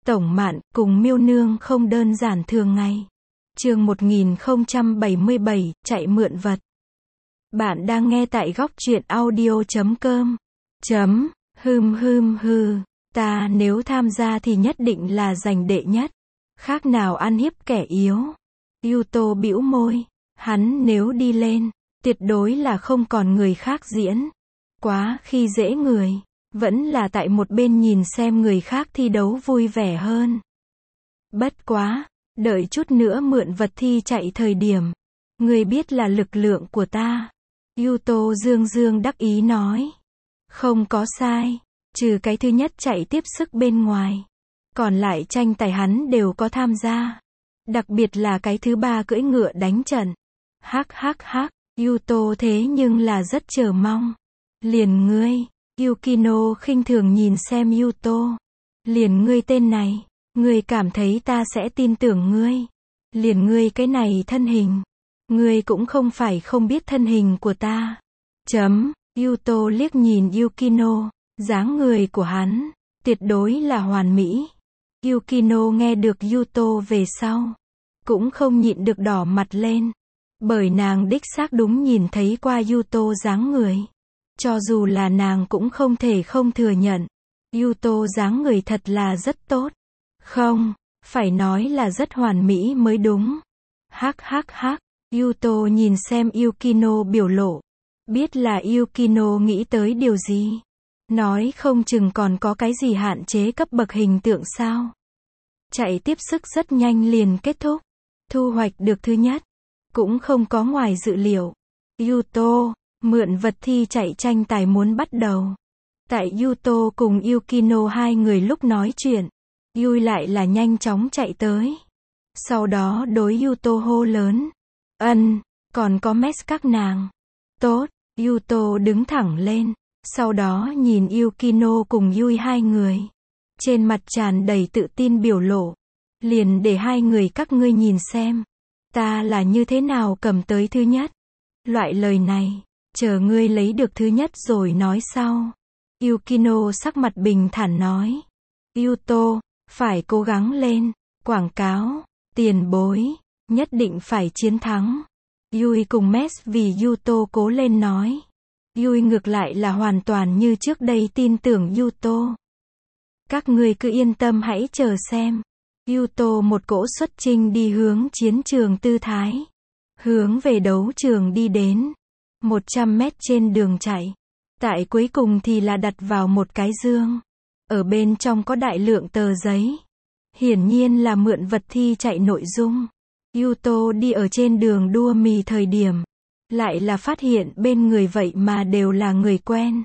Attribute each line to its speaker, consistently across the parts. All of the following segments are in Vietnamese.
Speaker 1: Tổng Mạn, cùng Miêu Nương không đơn giản thường ngày. Chương 1077, chạy mượn vật. Bạn đang nghe tại góc truyện audio.com. Ta nếu tham gia thì nhất định là giành đệ nhất. Khác nào ăn hiếp kẻ yếu. Yuto bĩu môi. Hắn nếu đi lên, tuyệt đối là không còn người khác diễn. Quá khi dễ người. Vẫn là tại một bên nhìn xem người khác thi đấu vui vẻ hơn. Bất quá, đợi chút nữa mượn vật thi chạy thời điểm. Người biết là lực lượng của ta. Yuto dương đắc ý nói. Không có sai. Trừ cái thứ nhất chạy tiếp sức bên ngoài. Còn lại tranh tài hắn đều có tham gia. Đặc biệt là cái thứ ba cưỡi ngựa đánh trận. Yuto thế nhưng là rất chờ mong. Liền ngươi. Yukino khinh thường nhìn xem Yuto. Liền ngươi tên này. Ngươi cảm thấy ta sẽ tin tưởng ngươi. Liền ngươi cái này thân hình. Ngươi cũng không phải không biết thân hình của ta. Yuto liếc nhìn Yukino. Dáng người của hắn. Tuyệt đối là hoàn mỹ. Yukino nghe được Yuto về sau. Cũng không nhịn được đỏ mặt lên. Bởi nàng đích xác đúng nhìn thấy qua Yuto dáng người. Cho dù là nàng cũng không thể không thừa nhận. Yuto dáng người thật là rất tốt. Không, phải nói là rất hoàn mỹ mới đúng. Yuto nhìn xem Yukino biểu lộ. Biết là Yukino nghĩ tới điều gì. Nói không chừng còn có cái gì hạn chế cấp bậc hình tượng sao. Chạy tiếp sức rất nhanh liền kết thúc. Thu hoạch được thứ nhất. Cũng không có ngoài dự liệu. Yuto, mượn vật thi chạy tranh tài muốn bắt đầu. Tại Yuto cùng Yukino hai người lúc nói chuyện. Yui lại là nhanh chóng chạy tới. Sau đó đối Yuto hô lớn. Còn có mess các nàng. Tốt, Yuto đứng thẳng lên. Sau đó nhìn Yukino cùng Yui hai người. Trên mặt tràn đầy tự tin biểu lộ. Liền để hai người các ngươi nhìn xem. Ta là như thế nào cầm tới thứ nhất. Loại lời này, chờ ngươi lấy được thứ nhất rồi nói sau. Yukino sắc mặt bình thản nói. Yuto, phải cố gắng lên. Quảng cáo, tiền bối, nhất định phải chiến thắng. Yui cùng Mess vì Yuto cố lên nói. Yui ngược lại là hoàn toàn như trước đây tin tưởng Yuto. Các ngươi cứ yên tâm hãy chờ xem. Yuto một cỗ xuất chinh đi hướng chiến trường tư thái. Hướng về đấu trường đi đến. 100 mét trên đường chạy. Tại cuối cùng thì là đặt vào một cái dương. Ở bên trong có đại lượng tờ giấy. Hiển nhiên là mượn vật thi chạy nội dung. Yuto đi ở trên đường đua mì thời điểm. Lại là phát hiện bên người vậy mà đều là người quen.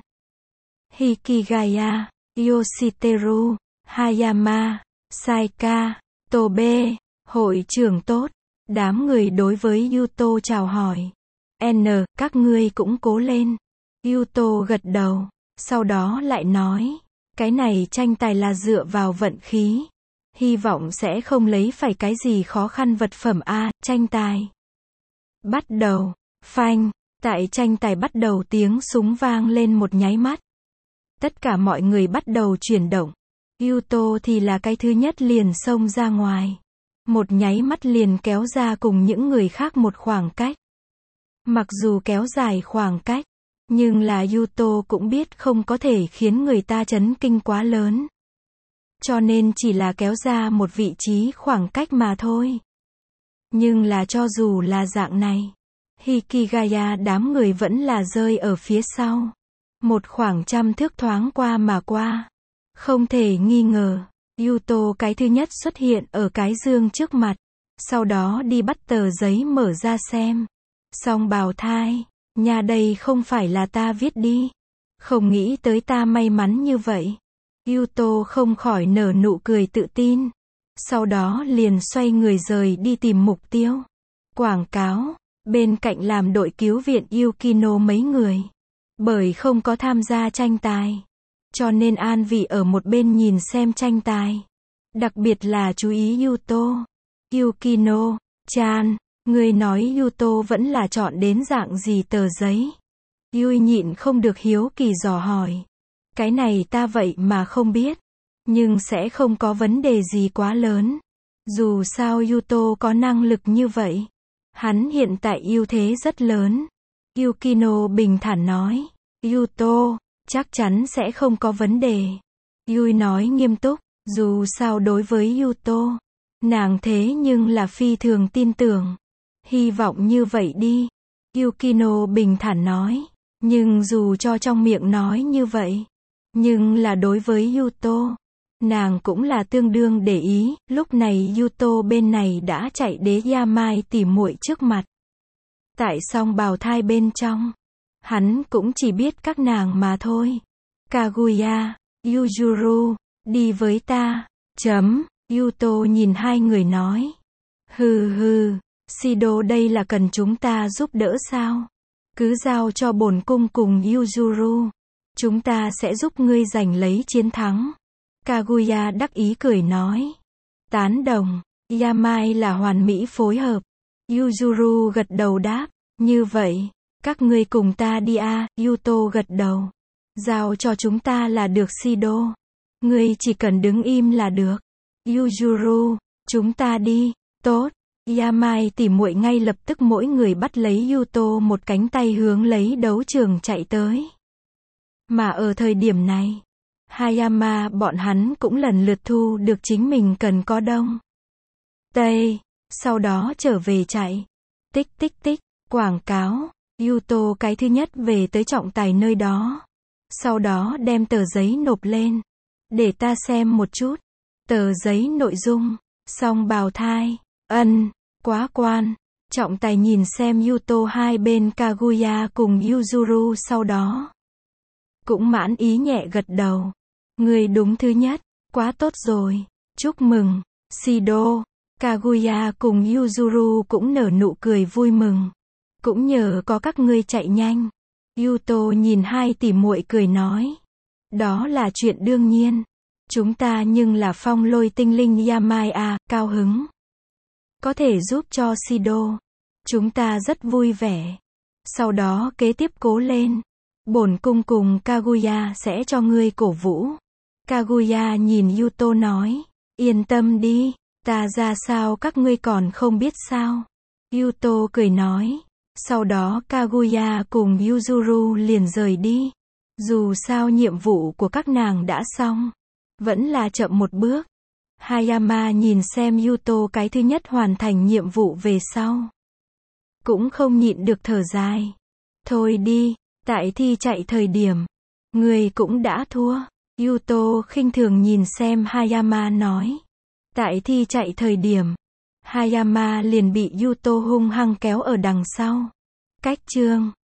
Speaker 1: Hikigaya, Yoshiteru, Hayama, Saika, Tobe, hội trưởng tốt. Đám người đối với Yuto chào hỏi. Các ngươi cũng cố lên. Yuto gật đầu. Sau đó lại nói. Cái này tranh tài là dựa vào vận khí. Hy vọng sẽ không lấy phải cái gì khó khăn vật phẩm a. Tranh tài bắt đầu. Phanh. Tại tranh tài bắt đầu tiếng súng vang lên một nháy mắt. Tất cả mọi người bắt đầu chuyển động. Yuto thì là cái thứ nhất liền xông ra ngoài. Một nháy mắt liền kéo ra cùng những người khác một khoảng cách. Mặc dù kéo dài khoảng cách, nhưng là Yuto cũng biết không có thể khiến người ta chấn kinh quá lớn. Cho nên chỉ là kéo ra một vị trí khoảng cách mà thôi. Nhưng là cho dù là dạng này, Hikigaya đám người vẫn là rơi ở phía sau. Một khoảng trăm thước thoáng qua mà qua. Không thể nghi ngờ, Yuto cái thứ nhất xuất hiện ở cái dương trước mặt. Sau đó đi bắt tờ giấy mở ra xem. Song bào thai, nhà đây không phải là ta viết đi. Không nghĩ tới ta may mắn như vậy. Yuto không khỏi nở nụ cười tự tin. Sau đó liền xoay người rời đi tìm mục tiêu. Quảng cáo, bên cạnh làm đội cứu viện Yukino mấy người. Bởi không có tham gia tranh tài. Cho nên an vị ở một bên nhìn xem tranh tài. Đặc biệt là chú ý Yuto. Yukino, chan, người nói Yuto vẫn là chọn đến dạng gì tờ giấy. Yui nhịn không được hiếu kỳ dò hỏi. Cái này ta vậy mà không biết. Nhưng sẽ không có vấn đề gì quá lớn. Dù sao Yuto có năng lực như vậy. Hắn hiện tại ưu thế rất lớn. Yukino bình thản nói. Yuto, chắc chắn sẽ không có vấn đề. Yui nói nghiêm túc, dù sao đối với Yuto, nàng thế nhưng là phi thường tin tưởng. Hy vọng như vậy đi. Yukino bình thản nói. Nhưng dù cho trong miệng nói như vậy, nhưng là đối với Yuto, nàng cũng là tương đương để ý. Lúc này Yuto bên này đã chạy đến Yamai tỉ muội trước mặt. Tại song bào thai bên trong, hắn cũng chỉ biết các nàng mà thôi. Kaguya, Yuzuru, đi với ta. Yuto nhìn hai người nói. Hừ hừ, Shido đây là cần chúng ta giúp đỡ sao? Cứ giao cho bổn cung cùng Yuzuru. Chúng ta sẽ giúp ngươi giành lấy chiến thắng. Kaguya đắc ý cười nói. Tán đồng. Yamai là hoàn mỹ phối hợp. Yuzuru gật đầu đáp. Như vậy, các ngươi cùng ta đi a. Yuto gật đầu. Giao cho chúng ta là được Shido. Ngươi chỉ cần đứng im là được. Yuzuru, chúng ta đi. Tốt. Yamai tỉ muội ngay lập tức mỗi người bắt lấy Yuto một cánh tay hướng lấy đấu trường chạy tới. Mà ở thời điểm này, Hayama bọn hắn cũng lần lượt thu được chính mình cần có đông tây, sau đó trở về chạy. Tích tích tích, quảng cáo, Yuto cái thứ nhất về tới trọng tài nơi đó. Sau đó đem tờ giấy nộp lên. Để ta xem một chút. Tờ giấy nội dung, song bào thai, quá quan. Trọng tài nhìn xem Yuto hai bên Kaguya cùng Yuzuru sau đó. Cũng mãn ý nhẹ gật đầu. Người đúng thứ nhất, quá tốt rồi. Chúc mừng, Shido. Kaguya cùng Yuzuru cũng nở nụ cười vui mừng. Cũng nhờ có các ngươi chạy nhanh. Yuto nhìn hai tỷ muội cười nói. Đó là chuyện đương nhiên. Chúng ta nhưng là phong lôi tinh linh Yamai a, cao hứng. Có thể giúp cho Shido. Chúng ta rất vui vẻ. Sau đó kế tiếp cố lên. Bổn cung cùng Kaguya sẽ cho ngươi cổ vũ. Kaguya nhìn Yuto nói. Yên tâm đi. Ta ra sao các ngươi còn không biết sao. Yuto cười nói. Sau đó Kaguya cùng Yuzuru liền rời đi. Dù sao nhiệm vụ của các nàng đã xong. Vẫn là chậm một bước. Hayama nhìn xem Yuto cái thứ nhất hoàn thành nhiệm vụ về sau. Cũng không nhịn được thở dài. Thôi đi, tại thi chạy thời điểm. Người cũng đã thua. Yuto khinh thường nhìn xem Hayama nói. Tại thi chạy thời điểm. Hayama liền bị Yuto hung hăng kéo ở đằng sau. Cách chương